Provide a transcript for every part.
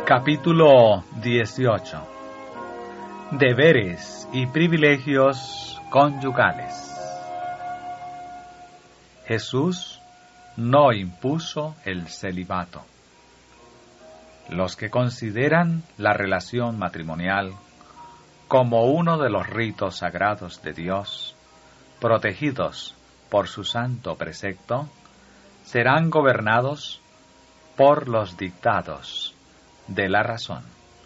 Capítulo 18. Deberes y privilegios conyugales. Jesús no impuso el celibato. Los que consideran la relación matrimonial como uno de los ritos sagrados de Dios, protegidos por su santo precepto, serán gobernados por los dictados de la razón.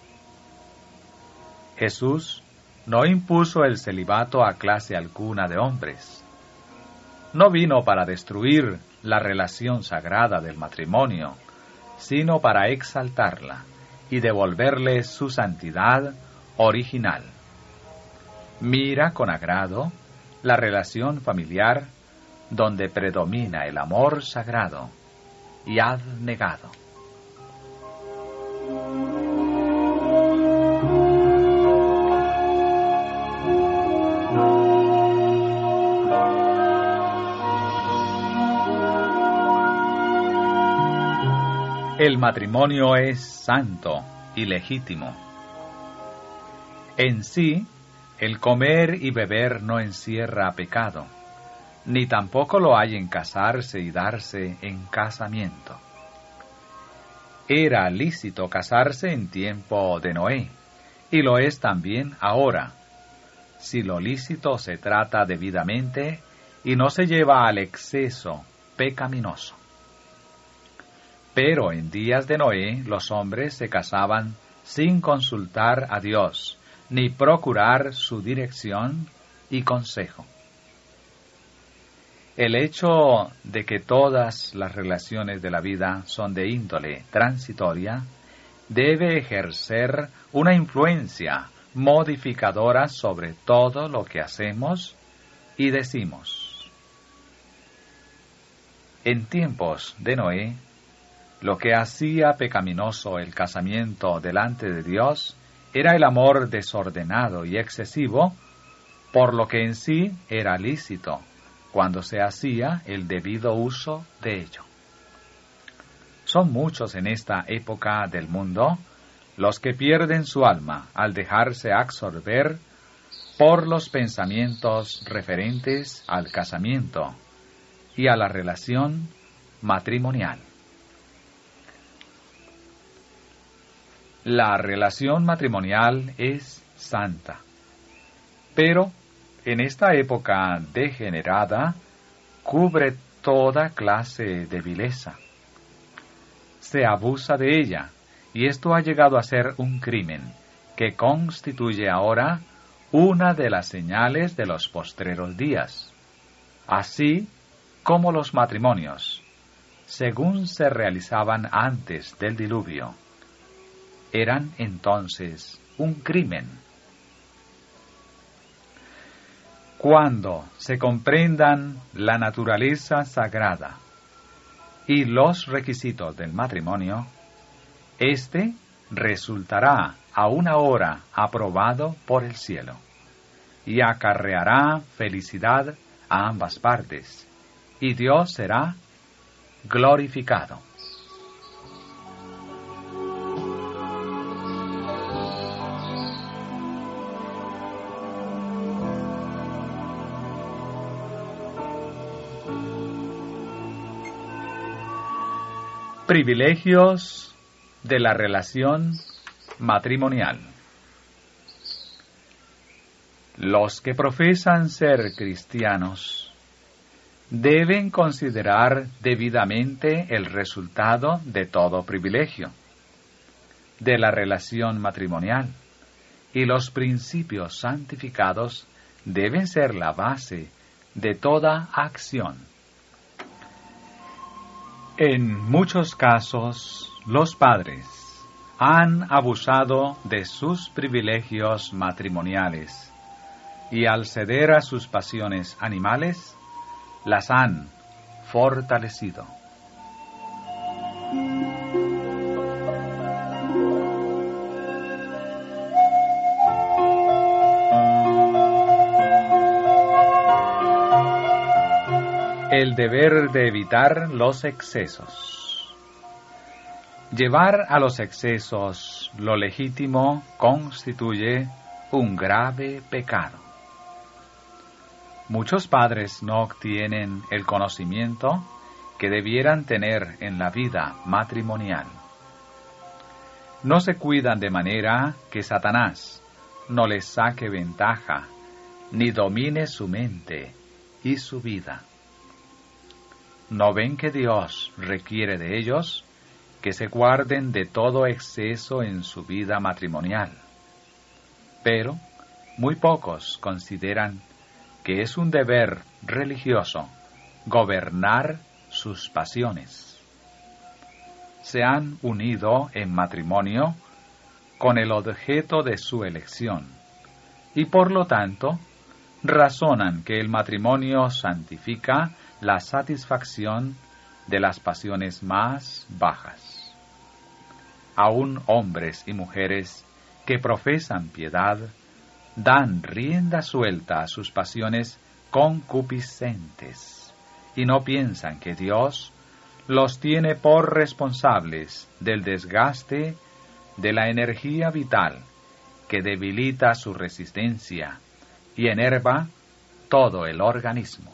Jesús no impuso el celibato a clase alguna de hombres. No vino para destruir la relación sagrada del matrimonio, sino para exaltarla y devolverle su santidad original. Mira con agrado la relación familiar donde predomina el amor sagrado y abnegado. El matrimonio es santo y legítimo. En sí, el comer y beber no encierra pecado, ni tampoco lo hay en casarse y darse en casamiento. Era lícito casarse en tiempo de Noé, y lo es también ahora, si lo lícito se trata debidamente y no se lleva al exceso pecaminoso. Pero en días de Noé los hombres se casaban sin consultar a Dios, ni procurar su dirección y consejo. El hecho de que todas las relaciones de la vida son de índole transitoria debe ejercer una influencia modificadora sobre todo lo que hacemos y decimos. En tiempos de Noé, lo que hacía pecaminoso el casamiento delante de Dios era el amor desordenado y excesivo, por lo que en sí era lícito, cuando se hacía el debido uso de ello. Son muchos en esta época del mundo los que pierden su alma al dejarse absorber por los pensamientos referentes al casamiento y a la relación matrimonial. La relación matrimonial es santa, pero en esta época degenerada cubre toda clase de vileza. Se abusa de ella, y esto ha llegado a ser un crimen que constituye ahora una de las señales de los postreros días, así como los matrimonios, según se realizaban antes del diluvio, eran entonces un crimen. Cuando se comprendan la naturaleza sagrada y los requisitos del matrimonio, éste resultará a una hora aprobado por el cielo y acarreará felicidad a ambas partes, y Dios será glorificado. Privilegios de la relación matrimonial. Los que profesan ser cristianos deben considerar debidamente el resultado de todo privilegio de la relación matrimonial, y los principios santificados deben ser la base de toda acción. En muchos casos, los padres han abusado de sus privilegios matrimoniales y al ceder a sus pasiones animales, las han fortalecido. El deber de evitar los excesos. Llevar a los excesos lo legítimo constituye un grave pecado. Muchos padres no obtienen el conocimiento que debieran tener en la vida matrimonial. No se cuidan de manera que Satanás no les saque ventaja, ni domine su mente y su vida. ¿No ven que Dios requiere de ellos que se guarden de todo exceso en su vida matrimonial? Pero muy pocos consideran que es un deber religioso gobernar sus pasiones. Se han unido en matrimonio con el objeto de su elección, y por lo tanto razonan que el matrimonio santifica la satisfacción de las pasiones más bajas. Aún hombres y mujeres que profesan piedad dan rienda suelta a sus pasiones concupiscentes y no piensan que Dios los tiene por responsables del desgaste de la energía vital que debilita su resistencia y enerva todo el organismo.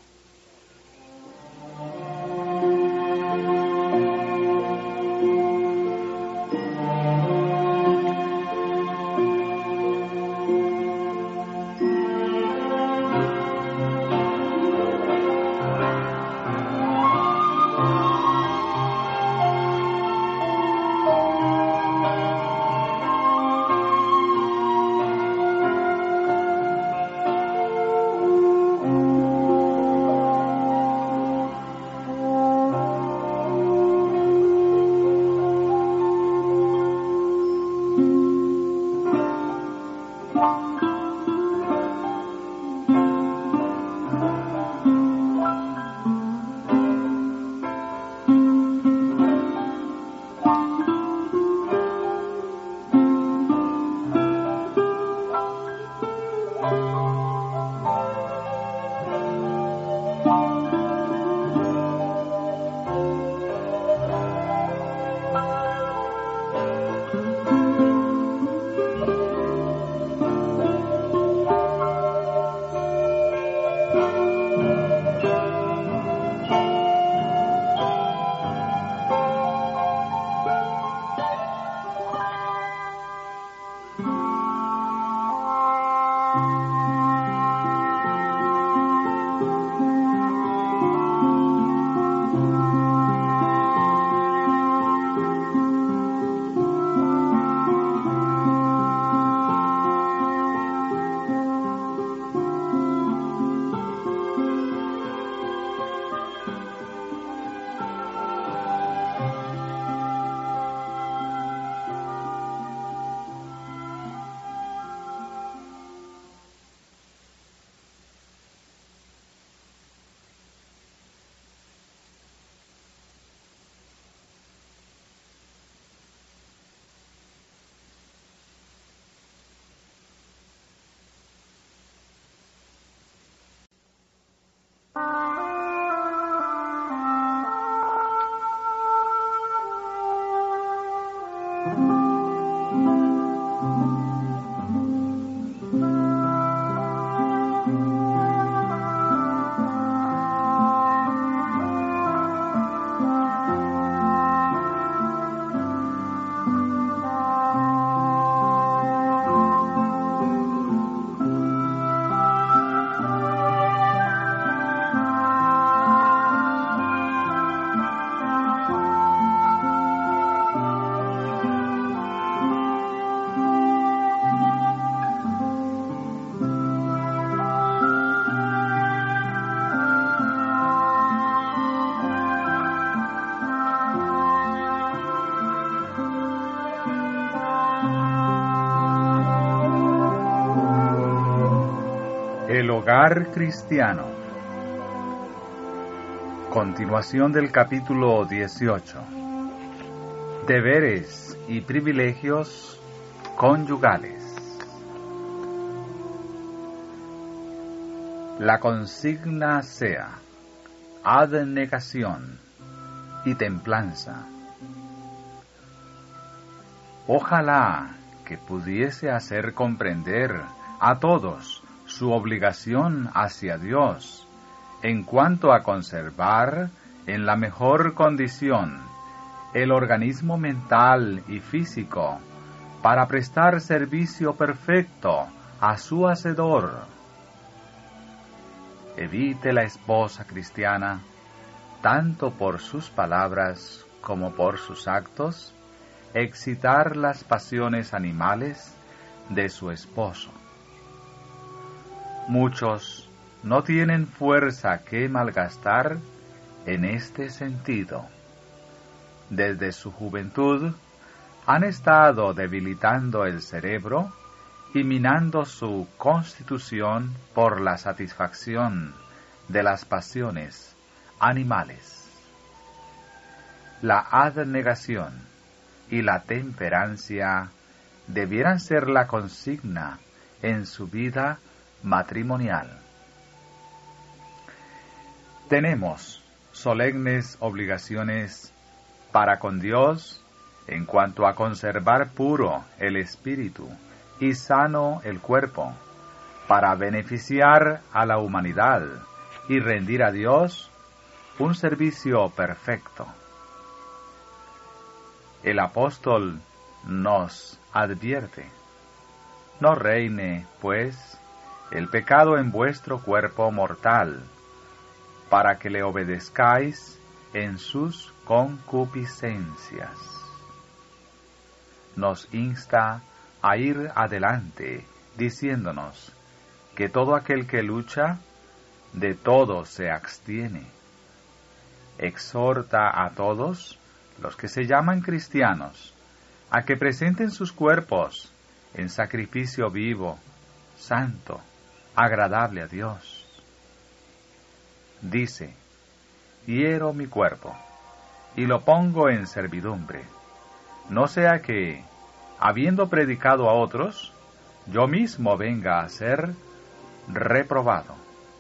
El hogar cristiano. Continuación del capítulo 18. Deberes y privilegios conyugales. La consigna sea abnegación y templanza. Ojalá que pudiese hacer comprender a todos su obligación hacia Dios en cuanto a conservar en la mejor condición el organismo mental y físico para prestar servicio perfecto a su Hacedor. Evite la esposa cristiana, tanto por sus palabras como por sus actos, excitar las pasiones animales de su esposo. Muchos no tienen fuerza que malgastar en este sentido. Desde su juventud han estado debilitando el cerebro y minando su constitución por la satisfacción de las pasiones animales. La abnegación y la temperancia debieran ser la consigna en su vida matrimonial. Tenemos solemnes obligaciones para con Dios en cuanto a conservar puro el espíritu y sano el cuerpo, para beneficiar a la humanidad y rendir a Dios un servicio perfecto. El apóstol nos advierte: no reine, pues, el pecado en vuestro cuerpo mortal, para que le obedezcáis en sus concupiscencias. Nos insta a ir adelante, diciéndonos que todo aquel que lucha, de todo se abstiene. Exhorta a todos los que se llaman cristianos a que presenten sus cuerpos en sacrificio vivo, santo, agradable a Dios. Dice: hiero mi cuerpo y lo pongo en servidumbre, no sea que, habiendo predicado a otros, yo mismo venga a ser reprobado.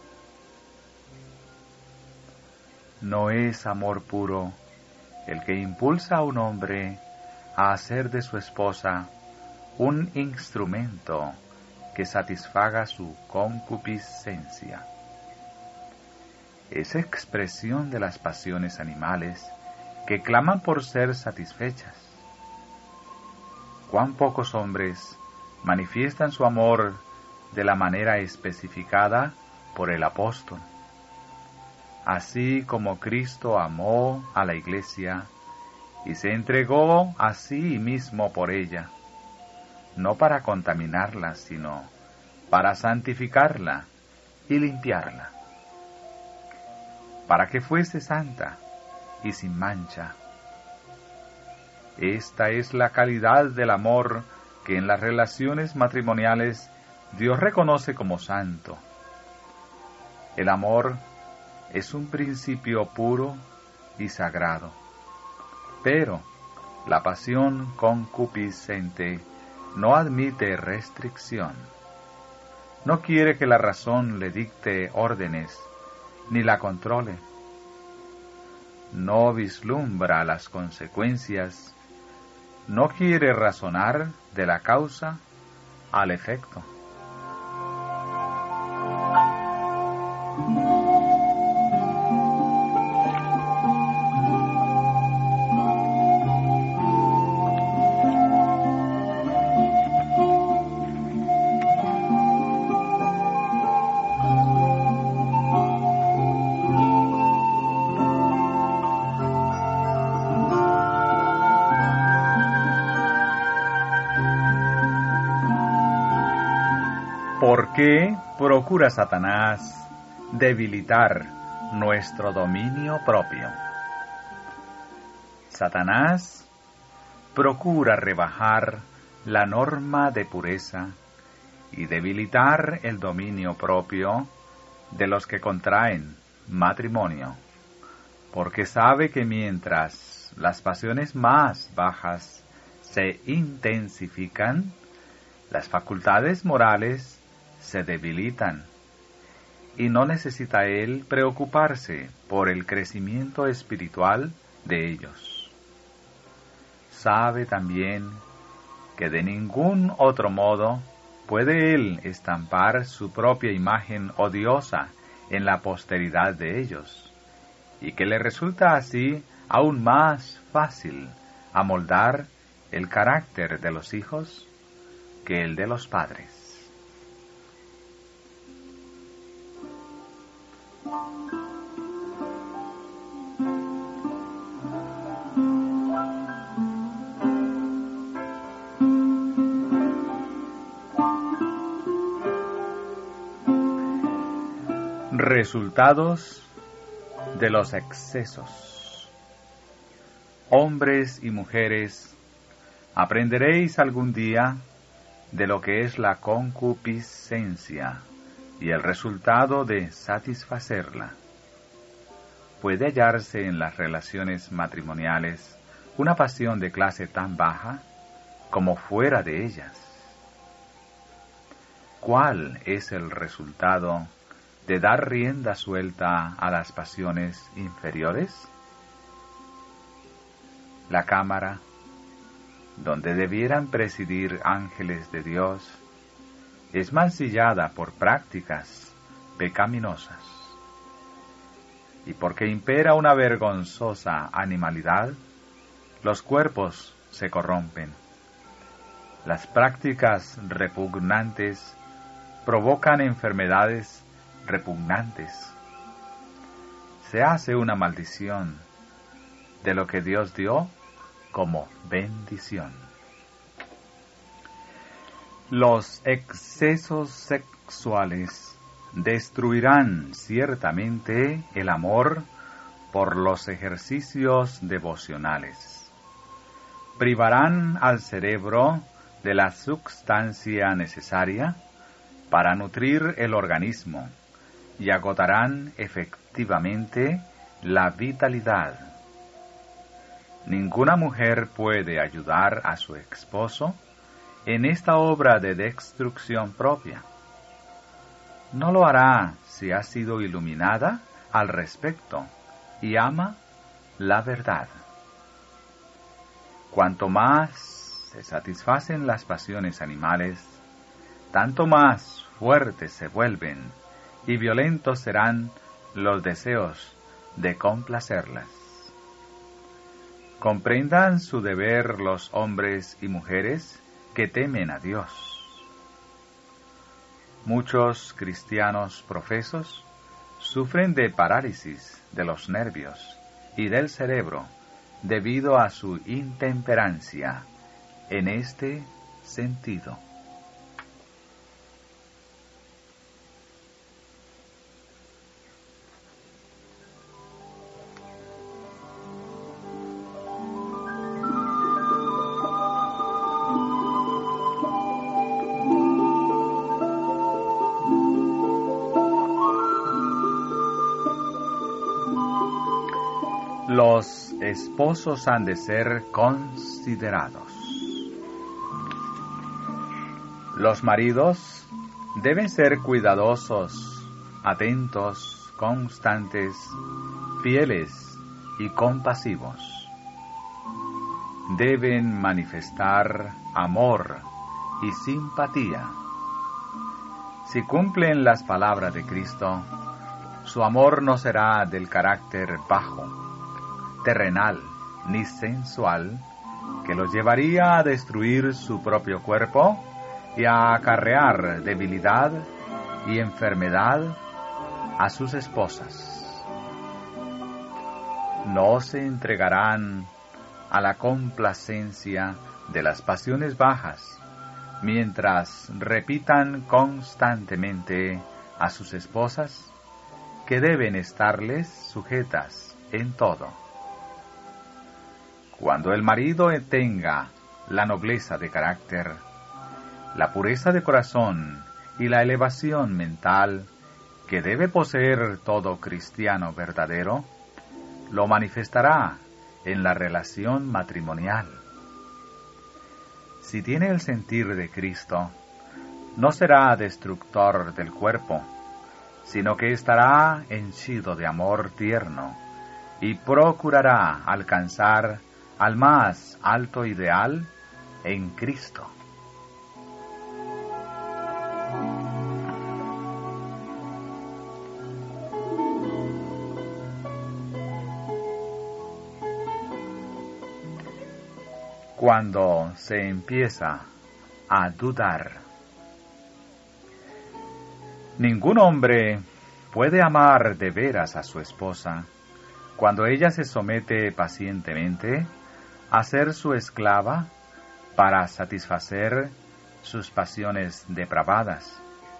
No es amor puro el que impulsa a un hombre a hacer de su esposa un instrumento que satisfaga su concupiscencia. Es expresión de las pasiones animales que claman por ser satisfechas. Cuán pocos hombres manifiestan su amor de la manera especificada por el apóstol. Así como Cristo amó a la Iglesia y se entregó a sí mismo por ella, no para contaminarla, sino para santificarla y limpiarla, para que fuese santa y sin mancha. Esta es la calidad del amor que en las relaciones matrimoniales Dios reconoce como santo. El amor es un principio puro y sagrado, pero la pasión concupiscente no admite restricción. No quiere que la razón le dicte órdenes, ni la controle. No vislumbra las consecuencias, no quiere razonar de la causa al efecto. ¿Por qué procura Satanás debilitar nuestro dominio propio? Satanás procura rebajar la norma de pureza y debilitar el dominio propio de los que contraen matrimonio, porque sabe que mientras las pasiones más bajas se intensifican, las facultades morales se debilitan, y no necesita él preocuparse por el crecimiento espiritual de ellos. Sabe también que de ningún otro modo puede él estampar su propia imagen odiosa en la posteridad de ellos, y que le resulta así aún más fácil amoldar el carácter de los hijos que el de los padres. Resultados de los excesos. Hombres y mujeres, aprenderéis algún día de lo que es la concupiscencia y el resultado de satisfacerla. ¿Puede hallarse en las relaciones matrimoniales una pasión de clase tan baja como fuera de ellas? ¿Cuál es el resultado de dar rienda suelta a las pasiones inferiores? La cámara, donde debieran presidir ángeles de Dios, es mancillada por prácticas pecaminosas. Y porque impera una vergonzosa animalidad, los cuerpos se corrompen. Las prácticas repugnantes provocan enfermedades repugnantes. Se hace una maldición de lo que Dios dio como bendición. Los excesos sexuales destruirán ciertamente el amor por los ejercicios devocionales. Privarán al cerebro de la sustancia necesaria para nutrir el organismo y agotarán efectivamente la vitalidad. Ninguna mujer puede ayudar a su esposo en esta obra de destrucción propia. No lo hará si ha sido iluminada al respecto y ama la verdad. Cuanto más se satisfacen las pasiones animales, tanto más fuertes se vuelven y violentos serán los deseos de complacerlas. Comprendan su deber los hombres y mujeres que temen a Dios. Muchos cristianos profesos sufren de parálisis de los nervios y del cerebro debido a su intemperancia en este sentido. Los esposos han de ser considerados. Los maridos deben ser cuidadosos, atentos, constantes, fieles y compasivos. Deben manifestar amor y simpatía. Si cumplen las palabras de Cristo, su amor no será del carácter bajo, terrenal ni sensual, que los llevaría a destruir su propio cuerpo y a acarrear debilidad y enfermedad a sus esposas. No se entregarán a la complacencia de las pasiones bajas, mientras repitan constantemente a sus esposas que deben estarles sujetas en todo. Cuando el marido tenga la nobleza de carácter, la pureza de corazón y la elevación mental que debe poseer todo cristiano verdadero, lo manifestará en la relación matrimonial. Si tiene el sentir de Cristo, no será destructor del cuerpo, sino que estará henchido de amor tierno y procurará alcanzar al más alto ideal en Cristo. Cuando se empieza a dudar. Ningún hombre puede amar de veras a su esposa cuando ella se somete pacientemente a ser su esclava para satisfacer sus pasiones depravadas.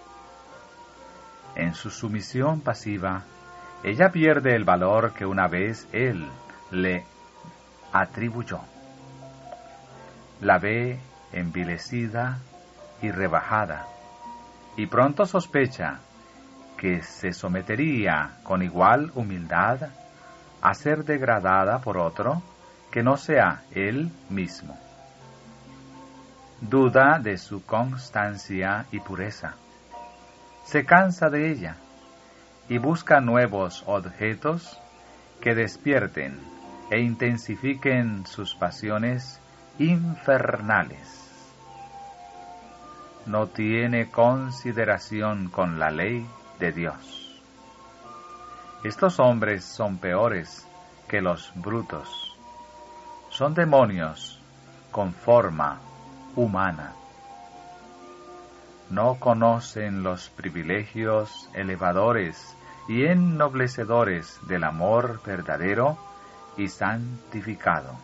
En su sumisión pasiva, ella pierde el valor que una vez él le atribuyó. La ve envilecida y rebajada, y pronto sospecha que se sometería con igual humildad a ser degradada por otro que no sea él mismo. Duda de su constancia y pureza. Se cansa de ella y busca nuevos objetos que despierten e intensifiquen sus pasiones infernales. No tiene consideración con la ley de Dios. Estos hombres son peores que los brutos. Son demonios con forma humana. No conocen los privilegios elevadores y ennoblecedores del amor verdadero y santificado.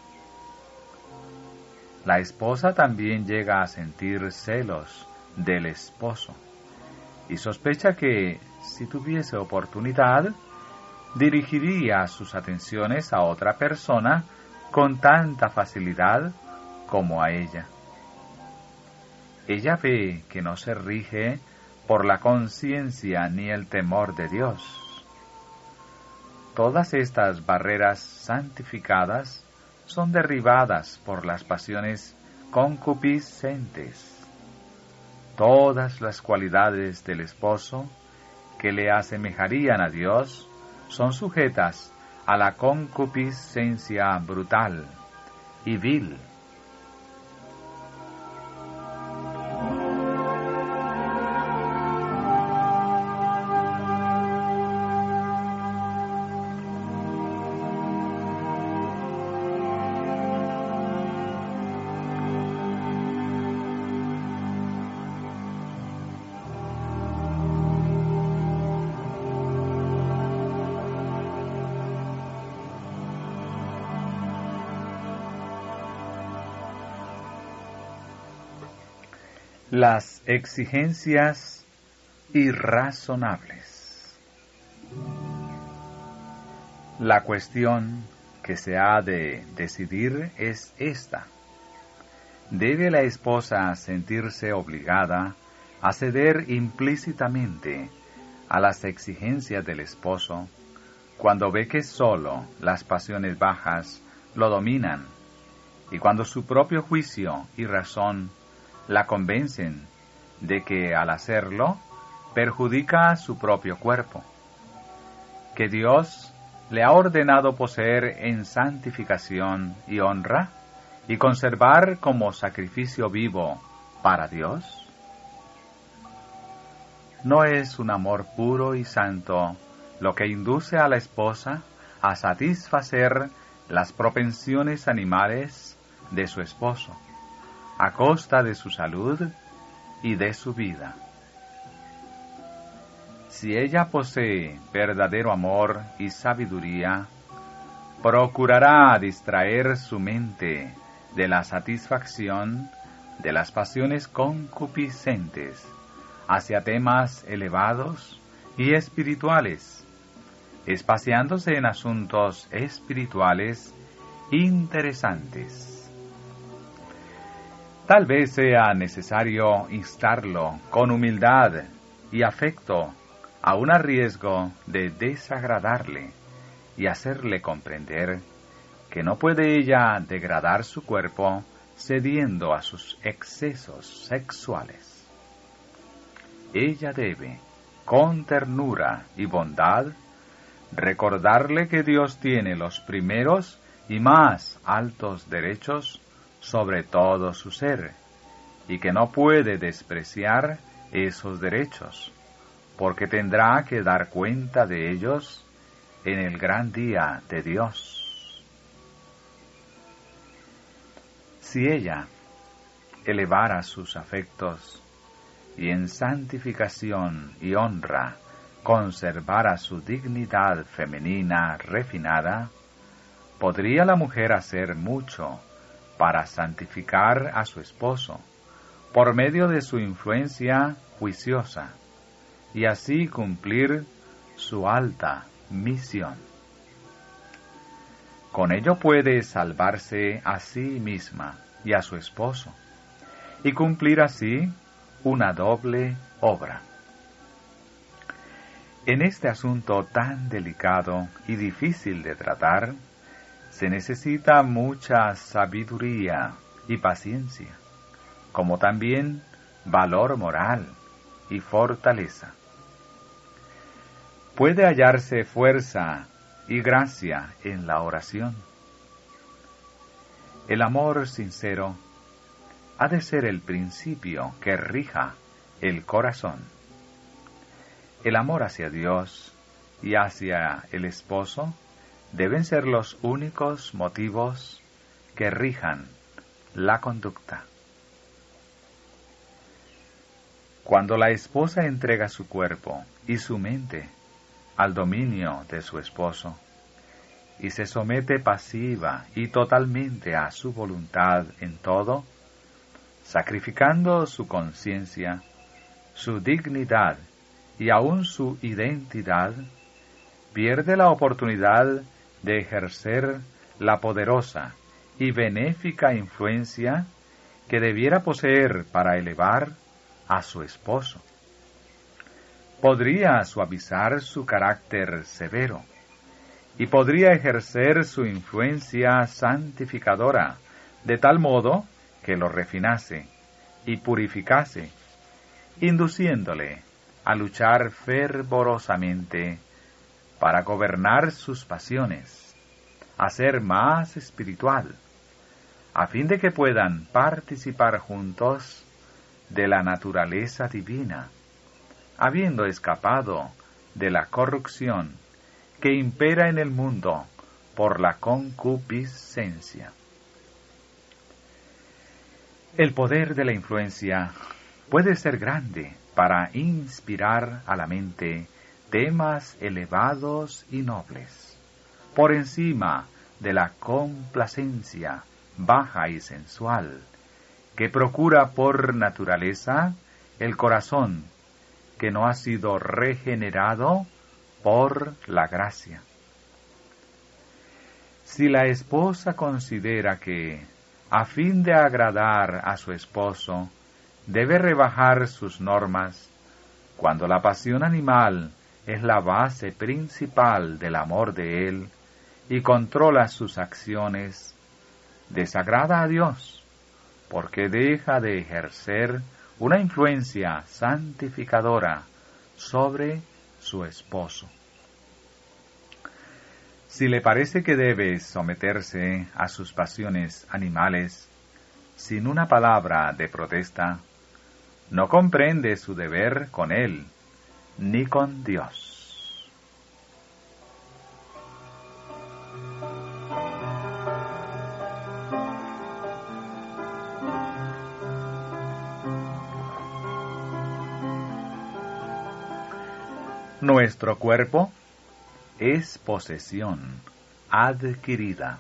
La esposa también llega a sentir celos del esposo y sospecha que, si tuviese oportunidad, dirigiría sus atenciones a otra persona con tanta facilidad como a ella. Ella ve que no se rige por la conciencia ni el temor de Dios. Todas estas barreras santificadas son derribadas por las pasiones concupiscentes. Todas las cualidades del esposo que le asemejarían a Dios son sujetas a la concupiscencia brutal y vil. Las exigencias irrazonables. La cuestión que se ha de decidir es esta. ¿Debe la esposa sentirse obligada a ceder implícitamente a las exigencias del esposo cuando ve que sólo las pasiones bajas lo dominan y cuando su propio juicio y razón la convencen de que al hacerlo perjudica a su propio cuerpo, que Dios le ha ordenado poseer en santificación y honra y conservar como sacrificio vivo para Dios? ¿No es un amor puro y santo lo que induce a la esposa a satisfacer las propensiones animales de su esposo, a costa de su salud y de su vida? Si ella posee verdadero amor y sabiduría, procurará distraer su mente de la satisfacción de las pasiones concupiscentes hacia temas elevados y espirituales, espaciándose en asuntos espirituales interesantes. Tal vez sea necesario instarlo con humildad y afecto, aun a riesgo de desagradarle, y hacerle comprender que no puede ella degradar su cuerpo cediendo a sus excesos sexuales. Ella debe, con ternura y bondad, recordarle que Dios tiene los primeros y más altos derechos sobre todo su ser, y que no puede despreciar esos derechos, porque tendrá que dar cuenta de ellos en el gran día de Dios. Si ella elevara sus afectos y en santificación y honra conservara su dignidad femenina refinada, podría la mujer hacer mucho para santificar a su esposo por medio de su influencia juiciosa y así cumplir su alta misión. Con ello puede salvarse a sí misma y a su esposo y cumplir así una doble obra. En este asunto tan delicado y difícil de tratar, se necesita mucha sabiduría y paciencia, como también valor moral y fortaleza. Puede hallarse fuerza y gracia en la oración. El amor sincero ha de ser el principio que rija el corazón. El amor hacia Dios y hacia el esposo deben ser los únicos motivos que rijan la conducta. Cuando la esposa entrega su cuerpo y su mente al dominio de su esposo y se somete pasiva y totalmente a su voluntad en todo, sacrificando su conciencia, su dignidad y aún su identidad, pierde la oportunidad de ejercer la poderosa y benéfica influencia que debiera poseer para elevar a su esposo. Podría suavizar su carácter severo y podría ejercer su influencia santificadora de tal modo que lo refinase y purificase, induciéndole a luchar fervorosamente para gobernar sus pasiones, a ser más espiritual, a fin de que puedan participar juntos de la naturaleza divina, habiendo escapado de la corrupción que impera en el mundo por la concupiscencia. El poder de la influencia puede ser grande para inspirar a la mente temas elevados y nobles, por encima de la complacencia baja y sensual, que procura por naturaleza el corazón que no ha sido regenerado por la gracia. Si la esposa considera que, a fin de agradar a su esposo, debe rebajar sus normas, cuando la pasión animal es la base principal del amor de él y controla sus acciones, desagrada a Dios, porque deja de ejercer una influencia santificadora sobre su esposo. Si le parece que debe someterse a sus pasiones animales sin una palabra de protesta, no comprende su deber con él ni con Dios. Nuestro cuerpo es posesión adquirida.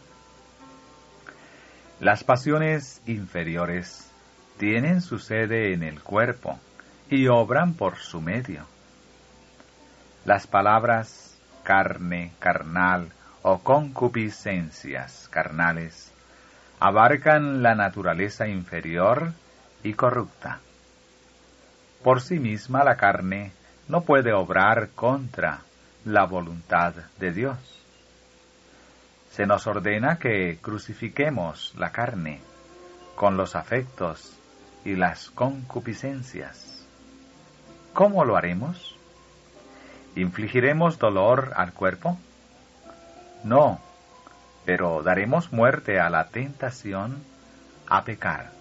Las pasiones inferiores tienen su sede en el cuerpo y obran por su medio. Las palabras carne, carnal o concupiscencias carnales abarcan la naturaleza inferior y corrupta. Por sí misma la carne no puede obrar contra la voluntad de Dios. Se nos ordena que crucifiquemos la carne con los afectos y las concupiscencias. ¿Cómo lo haremos? ¿Infligiremos dolor al cuerpo? No, pero daremos muerte a la tentación a pecar.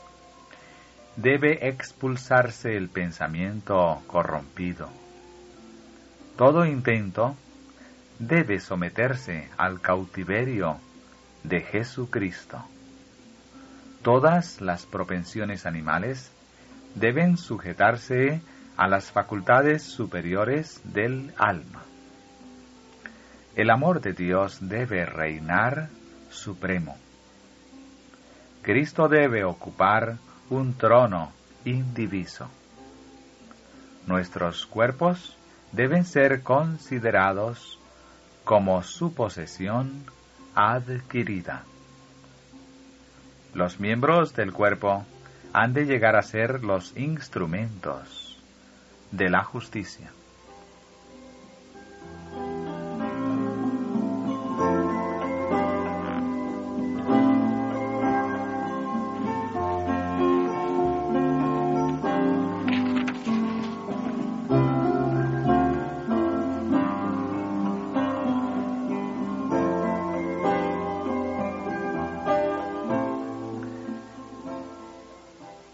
Debe expulsarse el pensamiento corrompido. Todo intento debe someterse al cautiverio de Jesucristo. Todas las propensiones animales deben sujetarse a las facultades superiores del alma. El amor de Dios debe reinar supremo. Cristo debe ocupar un trono indiviso. Nuestros cuerpos deben ser considerados como su posesión adquirida. Los miembros del cuerpo han de llegar a ser los instrumentos de la justicia.